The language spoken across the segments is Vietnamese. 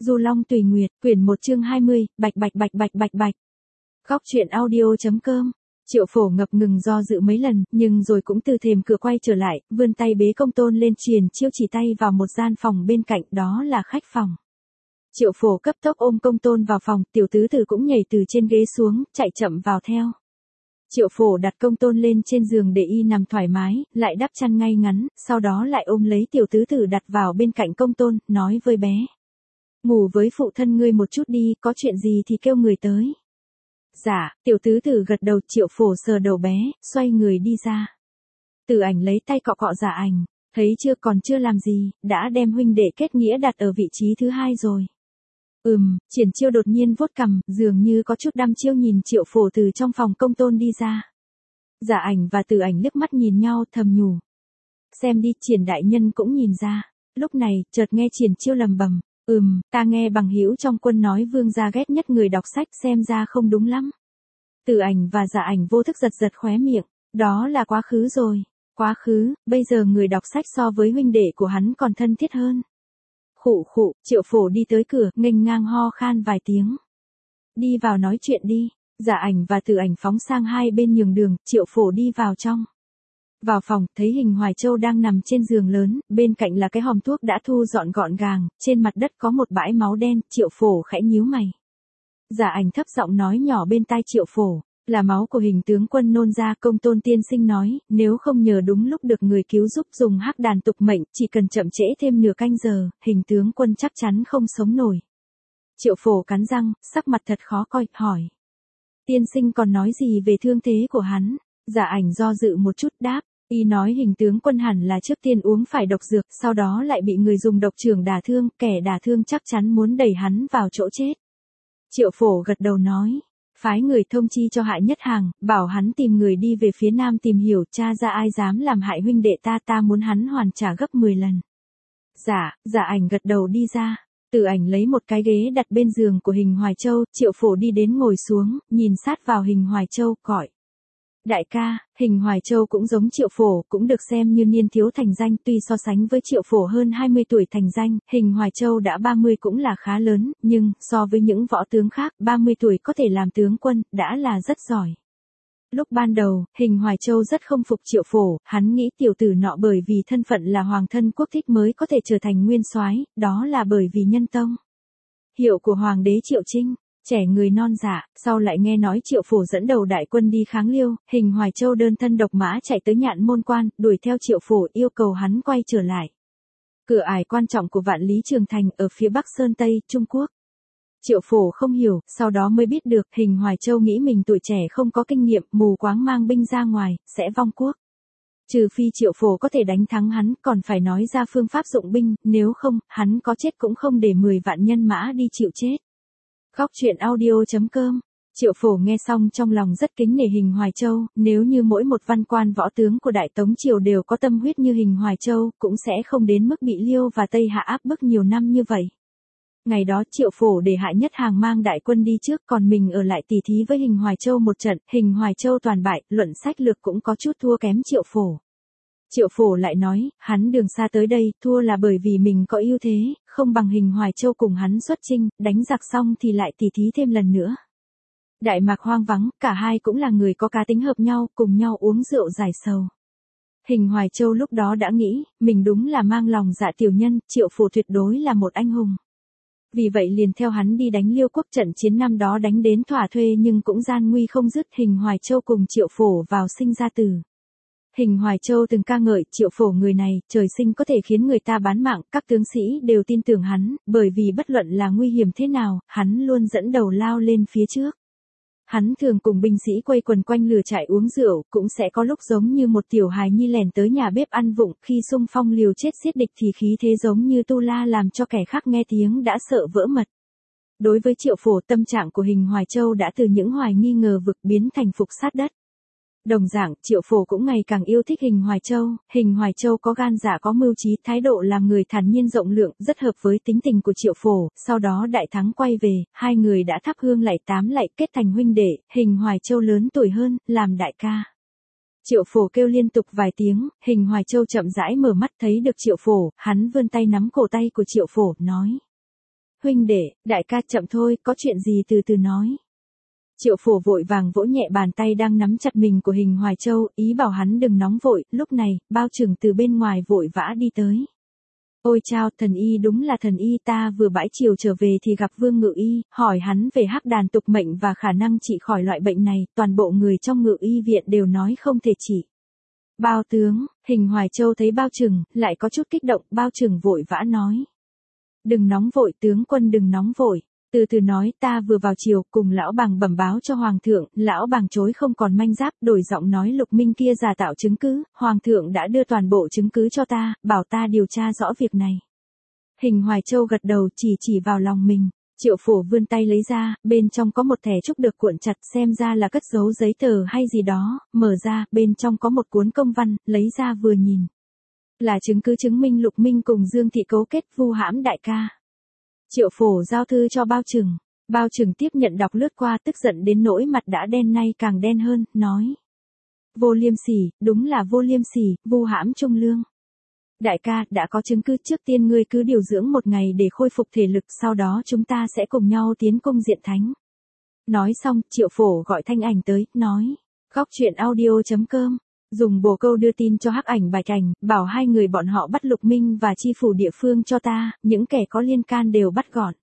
Du Long Tùy Nguyệt, quyển 1 chương 20, bạch bạch bạch bạch bạch bạch. Góc truyện audio.com. Triệu Phổ ngập ngừng do dự mấy lần, nhưng rồi cũng từ thềm cửa quay trở lại, vươn tay bế Công Tôn lên Triền Chiêu chỉ tay vào một gian phòng bên cạnh, đó là khách phòng. Triệu Phổ cấp tốc ôm Công Tôn vào phòng, tiểu tứ tử cũng nhảy từ trên ghế xuống, chạy chậm vào theo. Triệu Phổ đặt Công Tôn lên trên giường để y nằm thoải mái, lại đắp chăn ngay ngắn, sau đó lại ôm lấy tiểu tứ tử đặt vào bên cạnh Công Tôn, nói với bé. Ngủ với phụ thân ngươi một chút đi, có chuyện gì thì kêu người tới. Dạ, tiểu tứ tử gật đầu. Triệu Phổ sờ đầu bé, xoay người đi ra. Từ Ảnh lấy tay cọ cọ Dạ Ảnh, thấy chưa, còn chưa làm gì, đã đem huynh đệ kết nghĩa đặt ở vị trí thứ 2 rồi. Triển Chiêu đột nhiên vuốt cằm, dường như có chút đăm chiêu nhìn Triệu Phổ từ trong phòng Công Tôn đi ra. Dạ Ảnh và Từ Ảnh liếc mắt nhìn nhau, thầm nhủ. Xem đi, Triển đại nhân cũng nhìn ra. Lúc này, chợt nghe Triển Chiêu lầm bầm. Ta nghe bằng hữu trong quân nói vương gia ghét nhất người đọc sách, xem ra không đúng lắm. Từ Ảnh và Dạ Ảnh vô thức giật giật khóe miệng, đó là quá khứ rồi. Quá khứ, bây giờ người đọc sách so với huynh đệ của hắn còn thân thiết hơn. Khụ khụ, Triệu Phổ đi tới cửa, nghênh ngang ho khan vài tiếng. Đi vào nói chuyện đi. Dạ Ảnh và Từ Ảnh phóng sang hai bên nhường đường, Triệu Phổ đi vào trong. Vào phòng, thấy Hình Hoài Châu đang nằm trên giường lớn, bên cạnh là cái hòm thuốc đã thu dọn gọn gàng, trên mặt đất có một bãi máu đen. Triệu Phổ khẽ nhíu mày. Dạ Ảnh thấp giọng nói nhỏ bên tai Triệu Phổ, là máu của Hình tướng quân nôn ra. Công Tôn tiên sinh nói, nếu không nhờ đúng lúc được người cứu giúp dùng hắc đàn tục mệnh, chỉ cần chậm trễ thêm nửa canh giờ, Hình tướng quân chắc chắn không sống nổi. Triệu Phổ cắn răng, sắc mặt thật khó coi, hỏi. Tiên sinh còn nói gì về thương thế của hắn? Dạ Ảnh do dự một chút đáp. Y nói Hình tướng quân hẳn là trước tiên uống phải độc dược, sau đó lại bị người dùng độc chưởng đả thương, kẻ đả thương chắc chắn muốn đẩy hắn vào chỗ chết. Triệu Phổ gật đầu nói, phái người thông chi cho Hại Nhất Hàng, bảo hắn tìm người đi về phía nam tìm hiểu, tra ra ai dám làm hại huynh đệ ta muốn hắn hoàn trả gấp 10 lần. Dạ Ảnh gật đầu đi ra. Từ Ảnh lấy một cái ghế đặt bên giường của Hình Hoài Châu, Triệu Phổ đi đến ngồi xuống, nhìn sát vào Hình Hoài Châu, gọi. Đại ca. Hình Hoài Châu cũng giống Triệu Phổ, cũng được xem như niên thiếu thành danh, tuy so sánh với Triệu Phổ hơn 20 tuổi thành danh, Hình Hoài Châu đã 30 cũng là khá lớn, nhưng, so với những võ tướng khác, 30 tuổi có thể làm tướng quân, đã là rất giỏi. Lúc ban đầu, Hình Hoài Châu rất không phục Triệu Phổ, hắn nghĩ tiểu tử nọ bởi vì thân phận là hoàng thân quốc thích mới có thể trở thành nguyên soái, đó là bởi vì nhân tông. Hiệu của hoàng đế Triệu Trinh. Trẻ người non dạ, sau lại nghe nói Triệu Phổ dẫn đầu đại quân đi kháng Liêu, Hình Hoài Châu đơn thân độc mã chạy tới Nhạn Môn Quan, đuổi theo Triệu Phổ yêu cầu hắn quay trở lại. Cửa ải quan trọng của Vạn Lý Trường Thành ở phía Bắc Sơn Tây, Trung Quốc. Triệu Phổ không hiểu, sau đó mới biết được Hình Hoài Châu nghĩ mình tuổi trẻ không có kinh nghiệm, mù quáng mang binh ra ngoài, sẽ vong quốc. Trừ phi Triệu Phổ có thể đánh thắng hắn, còn phải nói ra phương pháp dụng binh, nếu không, hắn có chết cũng không để 10 vạn nhân mã đi chịu chết. Góc truyện audio.com. Triệu Phổ nghe xong trong lòng rất kính nể Hình Hoài Châu, nếu như mỗi một văn quan võ tướng của Đại Tống Triều đều có tâm huyết như Hình Hoài Châu, cũng sẽ không đến mức bị Liêu và Tây Hạ áp bức nhiều năm như vậy. Ngày đó Triệu Phổ để Hại Nhất Hàng mang đại quân đi trước, còn mình ở lại tỉ thí với Hình Hoài Châu một trận, Hình Hoài Châu toàn bại, luận sách lược cũng có chút thua kém Triệu Phổ. Triệu Phổ lại nói, hắn đường xa tới đây, thua là bởi vì mình có ưu thế, không bằng Hình Hoài Châu cùng hắn xuất chinh, đánh giặc xong thì lại tỉ thí thêm lần nữa. Đại mạc hoang vắng, cả hai cũng là người có cá tính hợp nhau, cùng nhau uống rượu giải sầu. Hình Hoài Châu lúc đó đã nghĩ, mình đúng là mang lòng dạ tiểu nhân, Triệu Phổ tuyệt đối là một anh hùng. Vì vậy liền theo hắn đi đánh Liêu quốc, trận chiến năm đó đánh đến thỏa thuê nhưng cũng gian nguy không dứt. Hình Hoài Châu cùng Triệu Phổ vào sinh ra tử. Hình Hoài Châu từng ca ngợi Triệu Phổ người này, trời sinh có thể khiến người ta bán mạng, các tướng sĩ đều tin tưởng hắn, bởi vì bất luận là nguy hiểm thế nào, hắn luôn dẫn đầu lao lên phía trước. Hắn thường cùng binh sĩ quây quần quanh lửa trại uống rượu, cũng sẽ có lúc giống như một tiểu hài nhi lẻn tới nhà bếp ăn vụng, khi xung phong liều chết giết địch thì khí thế giống như tu la làm cho kẻ khác nghe tiếng đã sợ vỡ mật. Đối với Triệu Phổ, tâm trạng của Hình Hoài Châu đã từ những hoài nghi ngờ vực biến thành phục sát đất. Đồng dạng, Triệu Phổ cũng ngày càng yêu thích Hình Hoài Châu. Hình Hoài Châu có gan dạ có mưu trí, thái độ làm người thản nhiên rộng lượng, rất hợp với tính tình của Triệu Phổ. Sau đó đại thắng quay về, hai người đã thắp hương lạy tám lạy, kết thành huynh đệ. Hình Hoài Châu lớn tuổi hơn, làm đại ca. Triệu Phổ kêu liên tục vài tiếng, Hình Hoài Châu chậm rãi mở mắt thấy được Triệu Phổ, hắn vươn tay nắm cổ tay của Triệu Phổ, nói. huynh đệ, đại ca chậm thôi, có chuyện gì từ từ nói. Triệu Phổ vội vàng vỗ nhẹ bàn tay đang nắm chặt mình của Hình Hoài Châu, ý bảo hắn đừng nóng vội. Lúc này, Bao Trừng từ bên ngoài vội vã đi tới. Ôi chao, thần y đúng là thần y, ta vừa bãi chiều trở về thì gặp Vương Ngự Y, hỏi hắn về hắc đàn tục mệnh và khả năng trị khỏi loại bệnh này, toàn bộ người trong Ngự Y viện đều nói không thể trị. Bao tướng, Hình Hoài Châu thấy Bao Trừng, lại có chút kích động, Bao Trừng vội vã nói. Đừng nóng vội tướng quân, đừng nóng vội. Từ từ nói, ta vừa vào chiều cùng lão bàng bẩm báo cho hoàng thượng, lão bàng chối không còn manh giáp, đổi giọng nói Lục Minh kia giả tạo chứng cứ, hoàng thượng đã đưa toàn bộ chứng cứ cho ta, bảo ta điều tra rõ việc này. Hình Hoài Châu gật đầu, chỉ vào lòng mình. Triệu Phổ vươn tay lấy ra, bên trong có một thẻ trúc được cuộn chặt, xem ra là cất giấu giấy tờ hay gì đó, mở ra, bên trong có một cuốn công văn, lấy ra vừa nhìn. Là chứng cứ chứng minh Lục Minh cùng Dương Thị cấu kết vu hãm đại ca. Triệu Phổ giao thư cho Bao Trừng. Bao Trừng tiếp nhận đọc lướt qua, tức giận đến nỗi mặt đã đen nay càng đen hơn, nói. Vô liêm sỉ, đúng là vô liêm sỉ, vu hãm Trung Lương. Đại ca, đã có chứng cứ, trước tiên ngươi cứ điều dưỡng một ngày để khôi phục thể lực, sau đó chúng ta sẽ cùng nhau tiến cung diện thánh. Nói xong, Triệu Phổ gọi Thanh Ảnh tới, nói. Góc truyện audio.com, dùng bồ câu đưa tin cho Hắc Ảnh Bạch Ảnh, bảo hai người bọn họ bắt Lục Minh và chi phủ địa phương cho ta, những kẻ có liên can đều bắt gọn.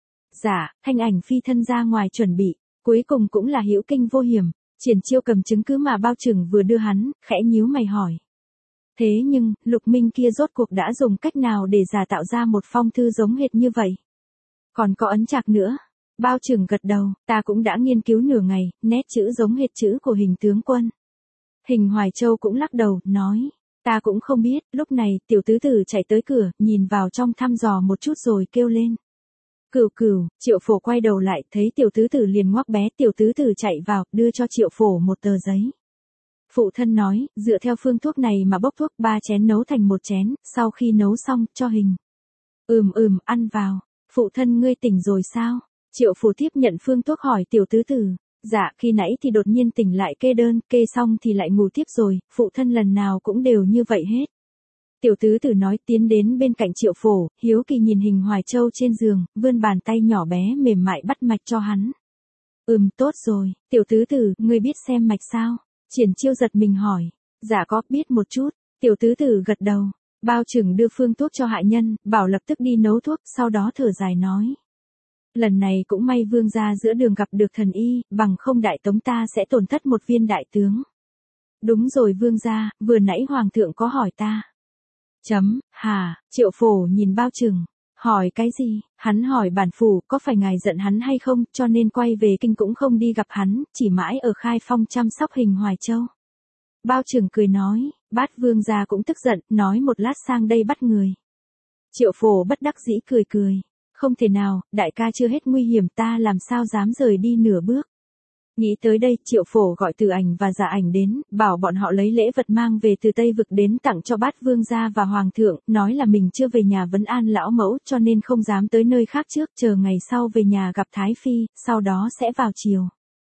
Dạ, Thanh Ảnh phi thân ra ngoài chuẩn bị, cuối cùng cũng là hữu kinh vô hiểm. Triển Chiêu cầm chứng cứ mà Bao Trừng vừa đưa hắn, khẽ nhíu mày hỏi. Thế nhưng, Lục Minh kia rốt cuộc đã dùng cách nào để giả tạo ra một phong thư giống hệt như vậy? Còn có ấn trạc nữa. Bao Trừng gật đầu, ta cũng đã nghiên cứu nửa ngày, nét chữ giống hệt chữ của Hình tướng quân. Hình Hoài Châu cũng lắc đầu, nói. Ta cũng không biết, lúc này, tiểu tứ tử chạy tới cửa, nhìn vào trong thăm dò một chút rồi kêu lên. Cửu Cửu, Triệu Phổ quay đầu lại, thấy tiểu tứ tử liền ngoắc bé, tiểu tứ tử chạy vào, đưa cho Triệu Phổ một tờ giấy. Phụ thân nói, dựa theo phương thuốc này mà bốc thuốc 3 chén nấu thành 1 chén, sau khi nấu xong, cho Hình. Ăn vào. Phụ thân ngươi tỉnh rồi sao? Triệu Phổ tiếp nhận phương thuốc hỏi tiểu tứ tử. Dạ, khi nãy thì đột nhiên tỉnh lại kê đơn, kê xong thì lại ngủ tiếp rồi, phụ thân lần nào cũng đều như vậy hết. Tiểu tứ tử nói, tiến đến bên cạnh Triệu Phổ, hiếu kỳ nhìn Hình Hoài Châu trên giường, vươn bàn tay nhỏ bé mềm mại bắt mạch cho hắn. Tốt rồi, tiểu tứ tử, ngươi biết xem mạch sao? Triển Chiêu giật mình hỏi. Dạ có, biết một chút. Tiểu tứ tử gật đầu. Bao Trừng đưa phương thuốc cho hạ nhân, bảo lập tức đi nấu thuốc, sau đó thở dài nói. Lần này cũng may vương gia giữa đường gặp được thần y, bằng không đại tống ta sẽ tổn thất một viên đại tướng. Đúng rồi vương gia, vừa nãy hoàng thượng có hỏi ta. Triệu Phổ nhìn Bao Trừng. Hỏi cái gì? Hắn hỏi bản phủ, có phải ngài giận hắn hay không, cho nên quay về kinh cũng không đi gặp hắn, chỉ mãi ở Khai Phong chăm sóc Hình Hoài Châu. Bao Trừng cười nói, Bát vương gia cũng tức giận, nói một lát sang đây bắt người. Triệu Phổ bất đắc dĩ cười. Không thể nào, đại ca chưa hết nguy hiểm, ta làm sao dám rời đi nửa bước. Nghĩ tới đây, Triệu Phổ gọi Từ Ảnh và Dạ Ảnh đến, bảo bọn họ lấy lễ vật mang về từ Tây Vực đến tặng cho Bát vương gia và hoàng thượng, nói là mình chưa về nhà vấn an lão mẫu cho nên không dám tới nơi khác trước, chờ ngày sau về nhà gặp Thái Phi, sau đó sẽ vào triều.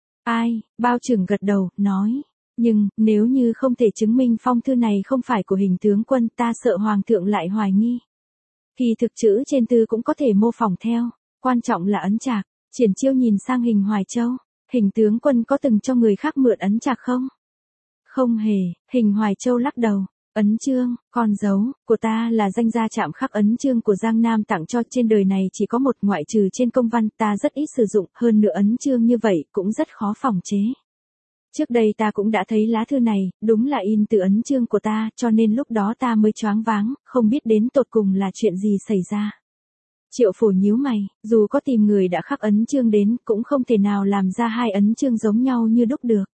Ai? Bao Trừng gật đầu, nói. Nhưng, nếu như không thể chứng minh phong thư này không phải của Hình tướng quân, ta sợ hoàng thượng lại hoài nghi. Kỳ thực chữ trên thư cũng có thể mô phỏng theo, quan trọng là ấn trạc. Triển Chiêu nhìn sang Hình Hoài Châu. Hình tướng quân có từng cho người khác mượn ấn trạc không? Không hề, Hình Hoài Châu lắc đầu. Ấn chương, con dấu, của ta là danh gia chạm khắc ấn chương của Giang Nam tặng cho, trên đời này chỉ có một, ngoại trừ trên công văn, ta rất ít sử dụng, hơn nữa ấn chương như vậy, cũng rất khó phòng chế. Trước đây ta cũng đã thấy lá thư này, đúng là in từ ấn chương của ta, cho nên lúc đó ta mới choáng váng, không biết đến tột cùng là chuyện gì xảy ra. Triệu Phổ nhíu mày, dù có tìm người đã khắc ấn chương đến, cũng không thể nào làm ra 2 ấn chương giống nhau như đúc được.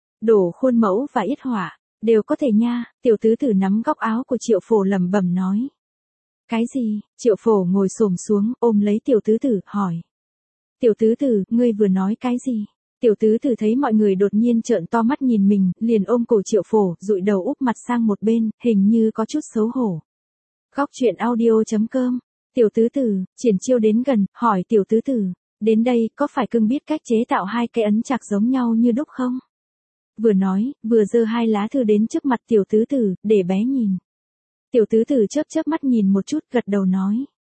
Đổ khuôn mẫu và yết họa, đều có thể nha. Tiểu tứ tử nắm góc áo của Triệu Phổ lẩm bẩm nói. Cái gì? Triệu Phổ ngồi xổm xuống, ôm lấy tiểu tứ tử, hỏi. Tiểu tứ tử, ngươi vừa nói cái gì? Tiểu tứ tử thấy mọi người đột nhiên trợn to mắt nhìn mình, liền ôm cổ Triệu Phổ, dụi đầu úp mặt sang một bên, hình như có chút xấu hổ. Góc truyện audio.com. Tiểu tứ tử, Triển Chiêu đến gần, hỏi tiểu tứ tử, đến đây, có phải cưng biết cách chế tạo 2 cái ấn trạc giống nhau như đúc không? Vừa nói, vừa giơ 2 lá thư đến trước mặt tiểu tứ tử, để bé nhìn. Tiểu tứ tử chớp chớp mắt nhìn một chút, gật đầu nói.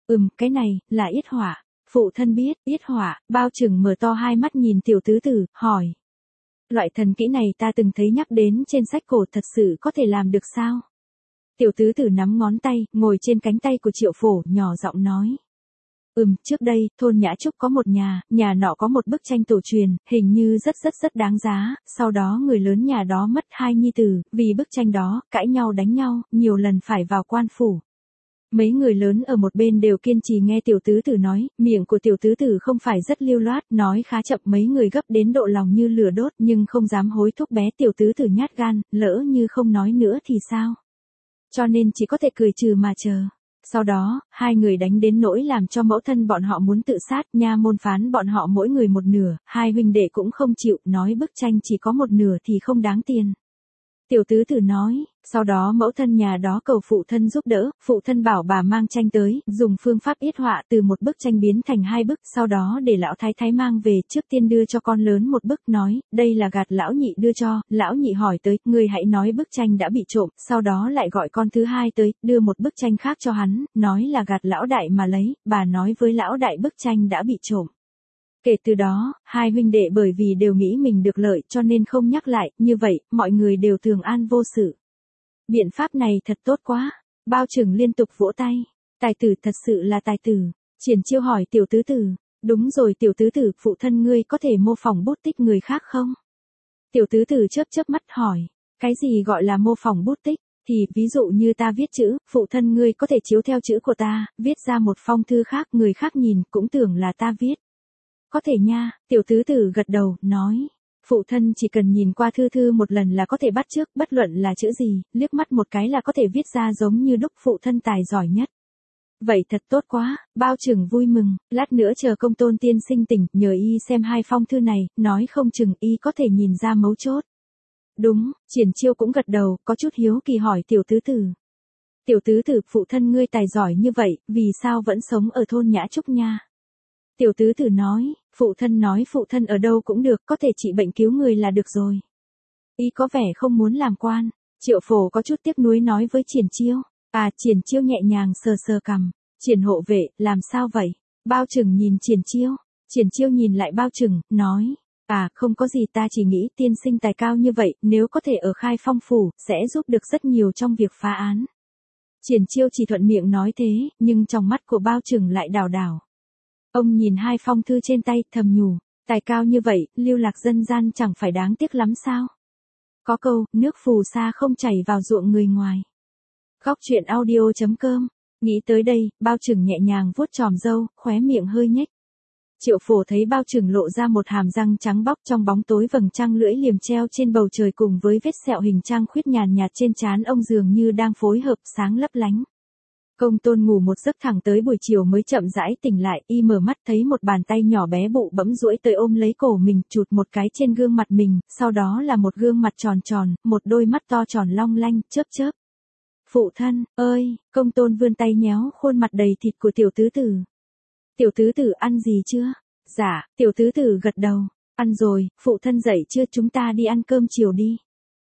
Cái này, là yết họa. Phụ thân biết, yết họa, Bao Trừng mở to hai mắt nhìn tiểu tứ tử, hỏi. Loại thần kỹ này ta từng thấy nhắc đến trên sách cổ, thật sự có thể làm được sao? Tiểu tứ tử nắm ngón tay, ngồi trên cánh tay của Triệu Phổ, nhỏ giọng nói. Trước đây, thôn Nhã Trúc có một nhà nọ có một bức tranh tổ truyền, hình như rất đáng giá, sau đó người lớn nhà đó mất 2 nhi tử, vì bức tranh đó, cãi nhau đánh nhau, nhiều lần phải vào quan phủ. Mấy người lớn ở một bên đều kiên trì nghe tiểu tứ tử nói, miệng của tiểu tứ tử không phải rất lưu loát, nói khá chậm, mấy người gấp đến độ lòng như lửa đốt nhưng không dám hối thúc bé tiểu tứ tử nhát gan, lỡ như không nói nữa thì sao? Cho nên chỉ có thể cười trừ mà chờ. Sau đó, hai người đánh đến nỗi làm cho mẫu thân bọn họ muốn tự sát, nha môn phán bọn họ mỗi người một nửa, hai huynh đệ cũng không chịu, nói bức tranh chỉ có một nửa thì không đáng tiền. Tiểu tứ tử nói, sau đó mẫu thân nhà đó cầu phụ thân giúp đỡ, phụ thân bảo bà mang tranh tới, dùng phương pháp yết họa từ một bức tranh biến thành 2 bức, sau đó để lão thái thái mang về, trước tiên đưa cho con lớn một bức, nói, đây là gạt lão nhị đưa cho, lão nhị hỏi tới, người hãy nói bức tranh đã bị trộm, sau đó lại gọi con thứ hai tới, đưa một bức tranh khác cho hắn, nói là gạt lão đại mà lấy, bà nói với lão đại bức tranh đã bị trộm. Kể từ đó, hai huynh đệ bởi vì đều nghĩ mình được lợi cho nên không nhắc lại, như vậy, mọi người đều thường an vô sự. Biện pháp này thật tốt quá. Bao Trừng liên tục vỗ tay. Tài tử, thật sự là tài tử. Triển Chiêu hỏi tiểu tứ tử. Đúng rồi tiểu tứ tử, phụ thân ngươi có thể mô phỏng bút tích người khác không? Tiểu tứ tử chớp mắt hỏi. Cái gì gọi là mô phỏng bút tích? Thì, ví dụ như ta viết chữ, phụ thân ngươi có thể chiếu theo chữ của ta, viết ra một phong thư khác, người khác nhìn, cũng tưởng là ta viết. Có thể nha, tiểu tứ tử gật đầu, nói. Phụ thân chỉ cần nhìn qua thư một lần là có thể bắt chước, bất luận là chữ gì, liếc mắt một cái là có thể viết ra giống như đúc, phụ thân tài giỏi nhất. Vậy thật tốt quá, Bao Trừng vui mừng, lát nữa chờ Công Tôn tiên sinh tỉnh, nhờ y xem 2 phong thư này, nói không chừng y có thể nhìn ra mấu chốt. Đúng, Triển Chiêu cũng gật đầu, có chút hiếu kỳ hỏi tiểu tứ tử. Tiểu tứ tử, phụ thân ngươi tài giỏi như vậy, vì sao vẫn sống ở thôn Nhã Trúc nha? Tiểu tứ tử nói, phụ thân ở đâu cũng được, có thể trị bệnh cứu người là được rồi. Y có vẻ không muốn làm quan. Triệu Phổ có chút tiếc nuối nói với Triển Chiêu. Triển Chiêu nhẹ nhàng sờ cằm. Triển hộ vệ, làm sao vậy? Bao Trừng nhìn Triển Chiêu. Triển Chiêu nhìn lại Bao Trừng, nói. Không có gì, ta chỉ nghĩ tiên sinh tài cao như vậy, nếu có thể ở Khai Phong phủ, sẽ giúp được rất nhiều trong việc phá án. Triển Chiêu chỉ thuận miệng nói thế, nhưng trong mắt của Bao Trừng lại đảo. Ông nhìn 2 phong thư trên tay, thầm nhủ, tài cao như vậy, lưu lạc dân gian chẳng phải đáng tiếc lắm sao? Có câu, nước phù sa không chảy vào ruộng người ngoài. Góc truyện audio.com. Nghĩ tới đây, Bao Trừng nhẹ nhàng vuốt chòm râu, khóe miệng hơi nhếch. Triệu Phổ thấy Bao Trừng lộ ra một hàm răng trắng bóc trong bóng tối, vầng trăng lưỡi liềm treo trên bầu trời cùng với vết sẹo hình trăng khuyết nhàn nhạt trên trán ông dường như đang phối hợp, sáng lấp lánh. Công Tôn ngủ một giấc thẳng tới buổi chiều mới chậm rãi tỉnh lại, y mở mắt thấy một bàn tay nhỏ bé bụ bẫm duỗi tới ôm lấy cổ mình, chụt một cái trên gương mặt mình, sau đó là một gương mặt tròn, một đôi mắt to tròn long lanh, chớp. Phụ thân, ơi, Công Tôn vươn tay nhéo khuôn mặt đầy thịt của tiểu tứ tử. Tiểu tứ tử ăn gì chưa? Dạ, tiểu tứ tử gật đầu. Ăn rồi, phụ thân dậy chưa, chúng ta đi ăn cơm chiều đi.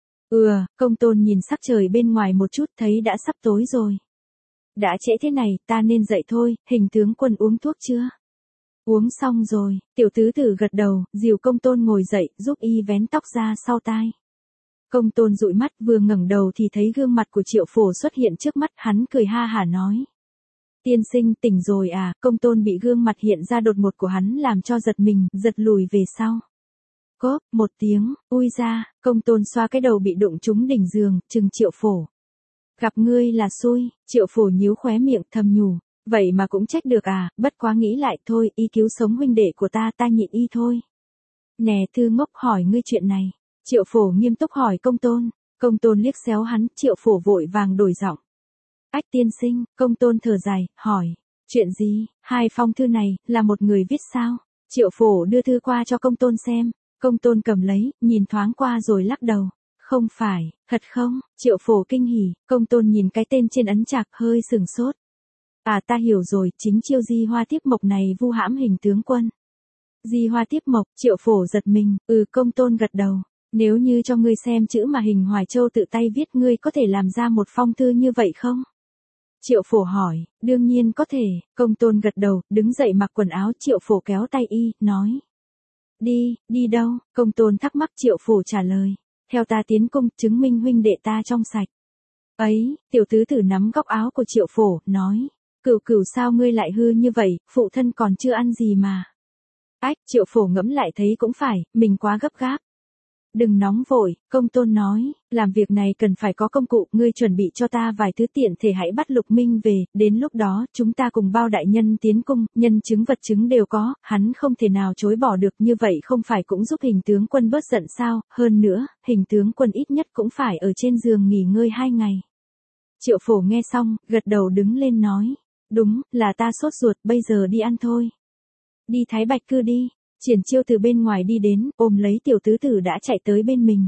Công Tôn nhìn sắc trời bên ngoài một chút, thấy đã sắp tối rồi. Đã trễ thế này, ta nên dậy thôi. Hình tướng quân uống thuốc chưa? Uống xong rồi, tiểu tứ tử gật đầu, dìu Công Tôn ngồi dậy, giúp y vén tóc ra sau tai. Công Tôn dụi mắt, vừa ngẩng đầu thì thấy gương mặt của Triệu Phổ xuất hiện trước mắt, hắn cười ha hả nói. Tiên sinh, tỉnh rồi à? Công Tôn bị gương mặt hiện ra đột ngột của hắn làm cho giật mình, giật lùi về sau. Cốp, một tiếng, ui ra, Công Tôn xoa cái đầu bị đụng trúng đỉnh giường, trừng Triệu Phổ. Gặp ngươi là xui, Triệu Phổ nhíu khóe miệng, thầm nhủ, vậy mà cũng trách được bất quá nghĩ lại thôi, y cứu sống huynh đệ của ta nhịn y thôi. Nè Thư Ngốc, hỏi ngươi chuyện này. Triệu Phổ nghiêm túc hỏi Công Tôn. Công Tôn liếc xéo hắn, Triệu Phổ vội vàng đổi giọng. Ách tiên sinh, Công Tôn thở dài, hỏi, chuyện gì? 2 phong thư này, là một người viết sao? Triệu Phổ đưa thư qua cho Công Tôn xem. Công Tôn cầm lấy, nhìn thoáng qua rồi lắc đầu. Không phải, thật không? Triệu Phổ kinh hỉ, Công Tôn nhìn cái tên trên ấn trạc, hơi sừng sốt. Ta hiểu rồi, chính chiêu Di Hoa Tiếp Mộc này vu hãm hình tướng quân. Di Hoa Tiếp Mộc, Triệu Phổ giật mình, Công Tôn gật đầu. Nếu như cho ngươi xem chữ mà Hình Hoài Châu tự tay viết, ngươi có thể làm ra một phong thư như vậy không? Triệu Phổ hỏi, đương nhiên có thể, Công Tôn gật đầu, đứng dậy mặc quần áo. Triệu Phổ kéo tay y, nói. Đi đâu? Công Tôn thắc mắc. Triệu Phổ trả lời, theo ta tiến cung, chứng minh huynh đệ ta trong sạch. Ấy, tiểu tứ tử nắm góc áo của Triệu Phổ, nói. Cửu sao ngươi lại hư như vậy, phụ thân còn chưa ăn gì mà. Ách, Triệu Phổ ngẫm lại thấy cũng phải, mình quá gấp gáp. Đừng nóng vội, Công Tôn nói, làm việc này cần phải có công cụ, ngươi chuẩn bị cho ta vài thứ tiện thể hãy bắt Lục Minh về, đến lúc đó, chúng ta cùng bao đại nhân tiến cung, nhân chứng vật chứng đều có, hắn không thể nào chối bỏ được, như vậy không phải cũng giúp Hình tướng quân bớt giận sao, hơn nữa, Hình tướng quân ít nhất cũng phải ở trên giường nghỉ ngơi 2 ngày. Triệu Phổ nghe xong, gật đầu đứng lên nói, đúng, là ta sốt ruột, bây giờ đi ăn thôi. Đi Thái Bạch Cư đi. Triển Chiêu từ bên ngoài đi đến, ôm lấy tiểu tứ tử đã chạy tới bên mình.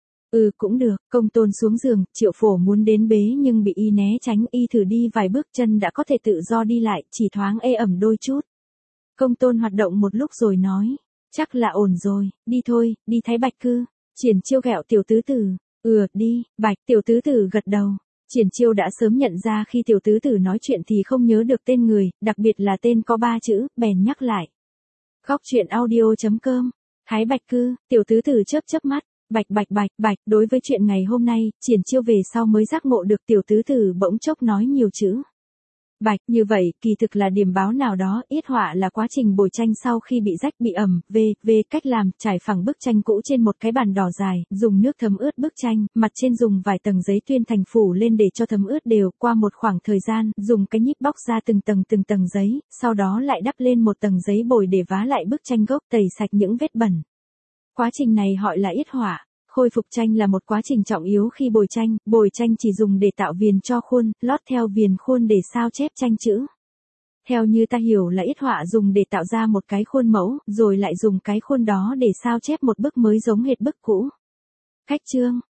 Cũng được, Công Tôn xuống giường, Triệu Phổ muốn đến bế nhưng bị y né tránh, y thử đi vài bước chân đã có thể tự do đi lại, chỉ thoáng ê ẩm đôi chút. Công Tôn hoạt động một lúc rồi nói, chắc là ổn rồi, đi thôi, đi Thái Bạch Cư. Triển Chiêu ghẹo tiểu tứ tử, đi, Bạch, tiểu tứ tử gật đầu. Triển Chiêu đã sớm nhận ra khi tiểu tứ tử nói chuyện thì không nhớ được tên người, đặc biệt là tên có 3 chữ, bèn nhắc lại. Góc truyện audio.com, Thái Bạch Cư, tiểu tứ tử chớp mắt, bạch, đối với chuyện ngày hôm nay, Triển Chiêu về sau mới giác ngộ được tiểu tứ tử bỗng chốc nói nhiều chữ. Bạch, như vậy, kỳ thực là điểm báo nào đó, yết họa là quá trình bồi tranh sau khi bị rách bị ẩm, cách làm, trải phẳng bức tranh cũ trên một cái bàn đỏ dài, dùng nước thấm ướt bức tranh, mặt trên dùng vài tầng giấy tuyên thành phủ lên để cho thấm ướt đều, qua một khoảng thời gian, dùng cái nhíp bóc ra từng tầng giấy, sau đó lại đắp lên một tầng giấy bồi để vá lại bức tranh gốc, tẩy sạch những vết bẩn. Quá trình này gọi là yết họa. Khôi phục tranh là một quá trình trọng yếu khi bồi tranh chỉ dùng để tạo viền cho khuôn, lót theo viền khuôn để sao chép tranh chữ. Theo như ta hiểu là yết họa dùng để tạo ra một cái khuôn mẫu, rồi lại dùng cái khuôn đó để sao chép một bức mới giống hệt bức cũ. Khách chương,